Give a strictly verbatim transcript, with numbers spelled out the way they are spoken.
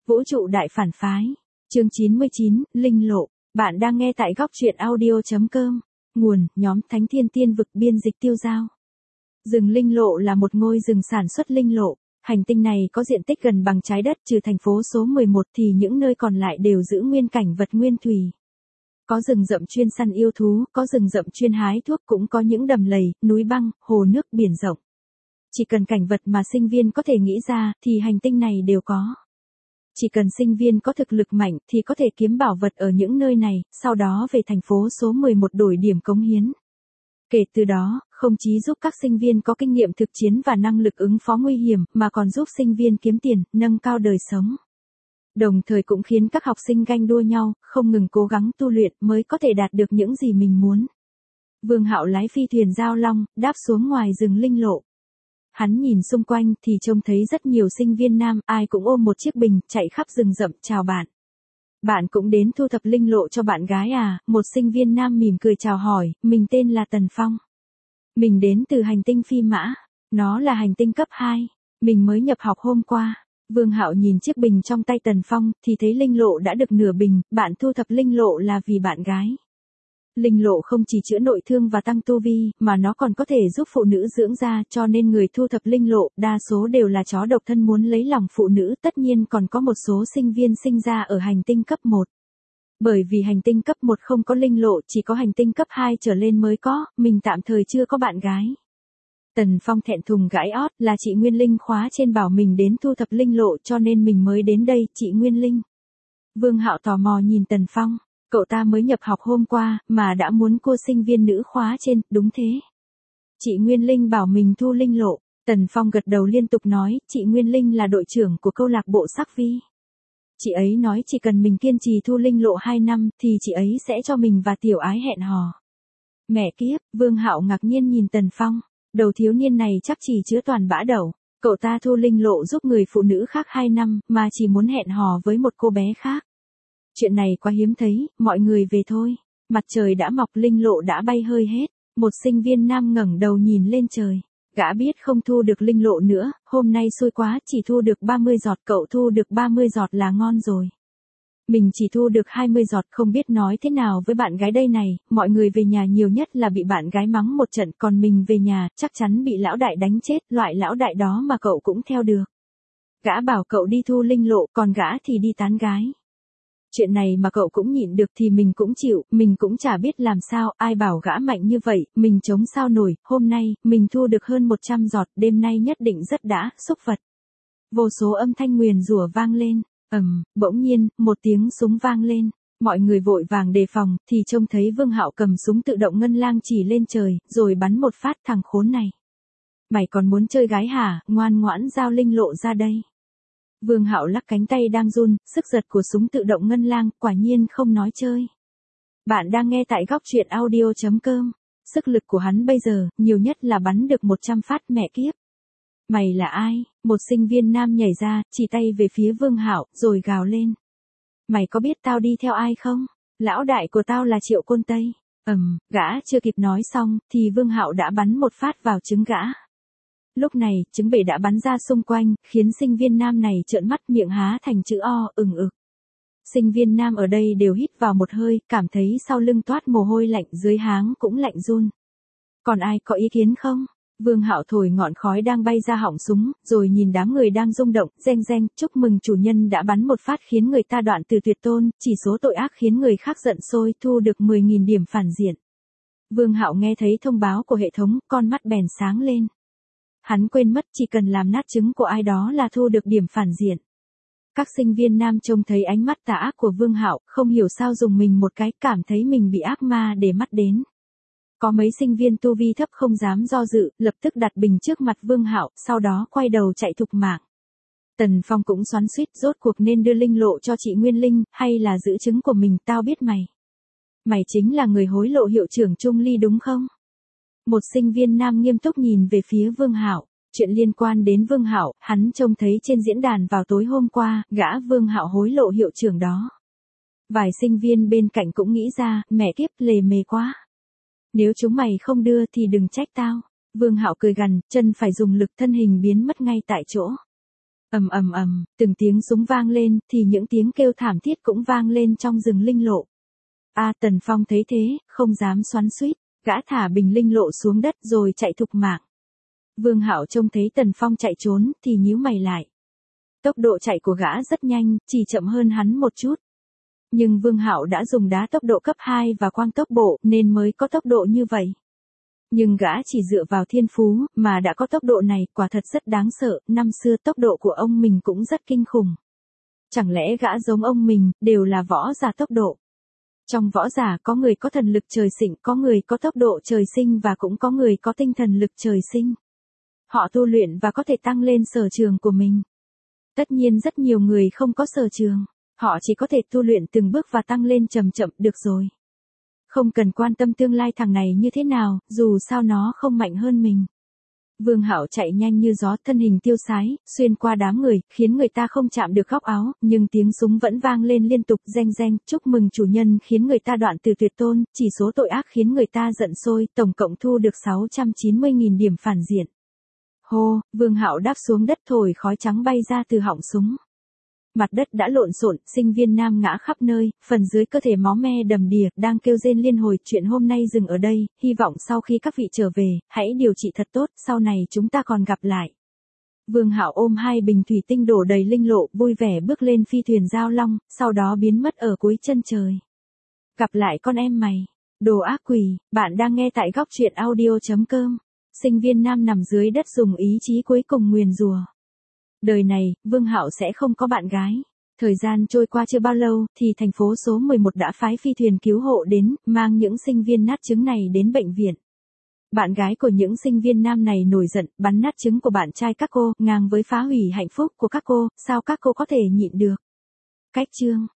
Vũ trụ đại phản phái. Chương chín mươi chín, Linh lộ. Bạn đang nghe tại góc truyện audio chấm com. Nguồn, nhóm Thánh Thiên Tiên Vực biên dịch Tiêu Dao. Rừng Linh lộ là một ngôi rừng sản xuất linh lộ. Hành tinh này có diện tích gần bằng trái đất, trừ thành phố số mười một thì những nơi còn lại đều giữ nguyên cảnh vật nguyên thủy. Có rừng rậm chuyên săn yêu thú, có rừng rậm chuyên hái thuốc, cũng có những đầm lầy, núi băng, hồ nước, biển rộng. Chỉ cần cảnh vật mà sinh viên có thể nghĩ ra thì hành tinh này đều có. Chỉ cần sinh viên có thực lực mạnh thì có thể kiếm bảo vật ở những nơi này, sau đó về thành phố số mười một đổi điểm cống hiến. Kể từ đó, không chỉ giúp các sinh viên có kinh nghiệm thực chiến và năng lực ứng phó nguy hiểm, mà còn giúp sinh viên kiếm tiền, nâng cao đời sống. Đồng thời cũng khiến các học sinh ganh đua nhau, không ngừng cố gắng tu luyện mới có thể đạt được những gì mình muốn. Vương Hạo lái phi thuyền Giao Long, đáp xuống ngoài rừng linh lộ. Hắn nhìn xung quanh thì trông thấy rất nhiều sinh viên nam, ai cũng ôm một chiếc bình, chạy khắp rừng rậm, chào bạn. Bạn cũng đến thu thập linh lộ cho bạn gái à? Một sinh viên nam mỉm cười chào hỏi, mình tên là Tần Phong. Mình đến từ hành tinh Phi Mã, nó là hành tinh cấp hai, mình mới nhập học hôm qua. Vương Hạo nhìn chiếc bình trong tay Tần Phong thì thấy linh lộ đã được nửa bình, bạn thu thập linh lộ là vì bạn gái. Linh lộ không chỉ chữa nội thương và tăng tu vi, mà nó còn có thể giúp phụ nữ dưỡng da, cho nên người thu thập linh lộ, đa số đều là chó độc thân muốn lấy lòng phụ nữ, tất nhiên còn có một số sinh viên sinh ra ở hành tinh cấp một. Bởi vì hành tinh cấp một không có linh lộ, chỉ có hành tinh cấp hai trở lên mới có, mình tạm thời chưa có bạn gái. Tần Phong thẹn thùng gãi ót, là chị Nguyên Linh khóa trên bảo mình đến thu thập linh lộ cho nên mình mới đến đây, chị Nguyên Linh. Vương Hạo tò mò nhìn Tần Phong. Cậu ta mới nhập học hôm qua, mà đã muốn cua sinh viên nữ khóa trên, đúng thế. Chị Nguyên Linh bảo mình thu linh lộ, Tần Phong gật đầu liên tục nói, chị Nguyên Linh là đội trưởng của câu lạc bộ Sắc Vi. Chị ấy nói chỉ cần mình kiên trì thu linh lộ hai năm, thì chị ấy sẽ cho mình và Tiểu Ái hẹn hò. Mẹ kiếp, Vương Hạo ngạc nhiên nhìn Tần Phong, đầu thiếu niên này chắc chỉ chứa toàn bã đậu. Cậu ta thu linh lộ giúp người phụ nữ khác hai năm, mà chỉ muốn hẹn hò với một cô bé khác. Chuyện này quá hiếm thấy, mọi người về thôi. Mặt trời đã mọc, linh lộ đã bay hơi hết. Một sinh viên nam ngẩng đầu nhìn lên trời. Gã biết không thu được linh lộ nữa, hôm nay xui quá, chỉ thu được ba mươi giọt, cậu thu được ba mươi giọt là ngon rồi. Mình chỉ thu được hai mươi giọt, không biết nói thế nào với bạn gái đây này, mọi người về nhà nhiều nhất là bị bạn gái mắng một trận, còn mình về nhà, chắc chắn bị lão đại đánh chết, loại lão đại đó mà cậu cũng theo được. Gã bảo cậu đi thu linh lộ, còn gã thì đi tán gái. Chuyện này mà cậu cũng nhịn được thì mình cũng chịu, mình cũng chả biết làm sao, ai bảo gã mạnh như vậy, mình chống sao nổi, hôm nay, mình thu được hơn một trăm giọt, đêm nay nhất định rất đã, xúc vật. Vô số âm thanh nguyền rủa vang lên, ầm, bỗng nhiên, một tiếng súng vang lên, mọi người vội vàng đề phòng, thì trông thấy Vương Hạo cầm súng tự động ngân lang chỉ lên trời, rồi bắn một phát, thằng khốn này. Mày còn muốn chơi gái hả, ngoan ngoãn giao linh lộ ra đây. Vương Hạo lắc cánh tay đang run, sức giật của súng tự động ngân lang, quả nhiên không nói chơi. Bạn đang nghe tại góc truyện audio chấm com. Sức lực của hắn bây giờ, nhiều nhất là bắn được một trăm phát, mẹ kiếp. Mày là ai? Một sinh viên nam nhảy ra, chỉ tay về phía Vương Hạo, rồi gào lên. Mày có biết tao đi theo ai không? Lão đại của tao là Triệu Côn Tây. Ầm, gã chưa kịp nói xong, thì Vương Hạo đã bắn một phát vào trứng gã. Lúc này, trứng bể đã bắn ra xung quanh, khiến sinh viên nam này trợn mắt, miệng há thành chữ O, ừng ực. Sinh viên nam ở đây đều hít vào một hơi, cảm thấy sau lưng toát mồ hôi lạnh, dưới háng cũng lạnh run. Còn ai có ý kiến không? Vương Hạo thổi ngọn khói đang bay ra họng súng, rồi nhìn đám người đang rung động, reng reng, chúc mừng chủ nhân đã bắn một phát khiến người ta đoạn từ tuyệt tôn, chỉ số tội ác khiến người khác giận sôi, thu được mười nghìn điểm phản diện. Vương Hạo nghe thấy thông báo của hệ thống, con mắt bèn sáng lên. Hắn quên mất chỉ cần làm nát trứng của ai đó là thu được điểm phản diện. Các sinh viên nam trông thấy ánh mắt tà ác của Vương Hạo, không hiểu sao dùng mình một cái, cảm thấy mình bị ác ma để mắt đến. Có mấy sinh viên tu vi thấp không dám do dự, lập tức đặt bình trước mặt Vương Hạo, sau đó quay đầu chạy thục mạng. Tần Phong cũng xoắn xuýt, rốt cuộc nên đưa linh lộ cho chị Nguyên Linh, hay là giữ trứng của mình, tao biết mày. Mày chính là người hối lộ hiệu trưởng Trung Ly đúng không? Một sinh viên nam nghiêm túc nhìn về phía Vương Hạo. Chuyện liên quan đến Vương Hạo, hắn trông thấy trên diễn đàn vào tối hôm qua, gã Vương Hạo hối lộ hiệu trưởng đó. Vài sinh viên bên cạnh cũng nghĩ ra, mẹ kiếp, lề mề quá. Nếu chúng mày không đưa thì đừng trách tao. Vương Hạo cười gằn, chân phải dùng lực, thân hình biến mất ngay tại chỗ. Ầm ầm ầm, từng tiếng súng vang lên, thì những tiếng kêu thảm thiết cũng vang lên trong rừng linh lộ. A Tần Phong thấy thế, không dám xoắn xuýt, gã thả bình linh lộ xuống đất rồi chạy thục mạng. Vương Hạo trông thấy Tần Phong chạy trốn, thì nhíu mày lại. Tốc độ chạy của gã rất nhanh, chỉ chậm hơn hắn một chút. Nhưng Vương Hạo đã dùng đá tốc độ cấp hai và quang tốc bộ, nên mới có tốc độ như vậy. Nhưng gã chỉ dựa vào thiên phú, mà đã có tốc độ này, quả thật rất đáng sợ, năm xưa tốc độ của ông mình cũng rất kinh khủng. Chẳng lẽ gã giống ông mình, đều là võ giả tốc độ? Trong võ giả có người có thần lực trời sinh, có người có tốc độ trời sinh và cũng có người có tinh thần lực trời sinh. Họ tu luyện và có thể tăng lên sở trường của mình. Tất nhiên rất nhiều người không có sở trường, họ chỉ có thể tu luyện từng bước và tăng lên chậm chậm được rồi. Không cần quan tâm tương lai thằng này như thế nào, dù sao nó không mạnh hơn mình. Vương Hạo chạy nhanh như gió, thân hình tiêu sái, xuyên qua đám người, khiến người ta không chạm được góc áo, nhưng tiếng súng vẫn vang lên liên tục, reng reng, chúc mừng chủ nhân khiến người ta đoạn từ tuyệt tôn, chỉ số tội ác khiến người ta giận sôi, tổng cộng thu được sáu trăm chín mươi nghìn điểm phản diện. Hô, Vương Hạo đáp xuống đất, thổi khói trắng bay ra từ họng súng. Mặt đất đã lộn xộn, sinh viên nam ngã khắp nơi, phần dưới cơ thể máu me đầm đìa, đang kêu rên liên hồi. Chuyện hôm nay dừng ở đây, hy vọng sau khi các vị trở về, hãy điều trị thật tốt, sau này chúng ta còn gặp lại. Vương Hạo ôm hai bình thủy tinh đổ đầy linh lộ, vui vẻ bước lên phi thuyền giao long, sau đó biến mất ở cuối chân trời. Gặp lại con em mày, đồ ác quỷ. Bạn đang nghe tại góc truyện audio chấm com. Sinh viên nam nằm dưới đất dùng ý chí cuối cùng nguyền rủa. Đời này, Vương Hạo sẽ không có bạn gái. Thời gian trôi qua chưa bao lâu, thì thành phố số mười một đã phái phi thuyền cứu hộ đến, mang những sinh viên nát trứng này đến bệnh viện. Bạn gái của những sinh viên nam này nổi giận, bắn nát trứng của bạn trai các cô, ngang với phá hủy hạnh phúc của các cô, sao các cô có thể nhịn được. Cách chương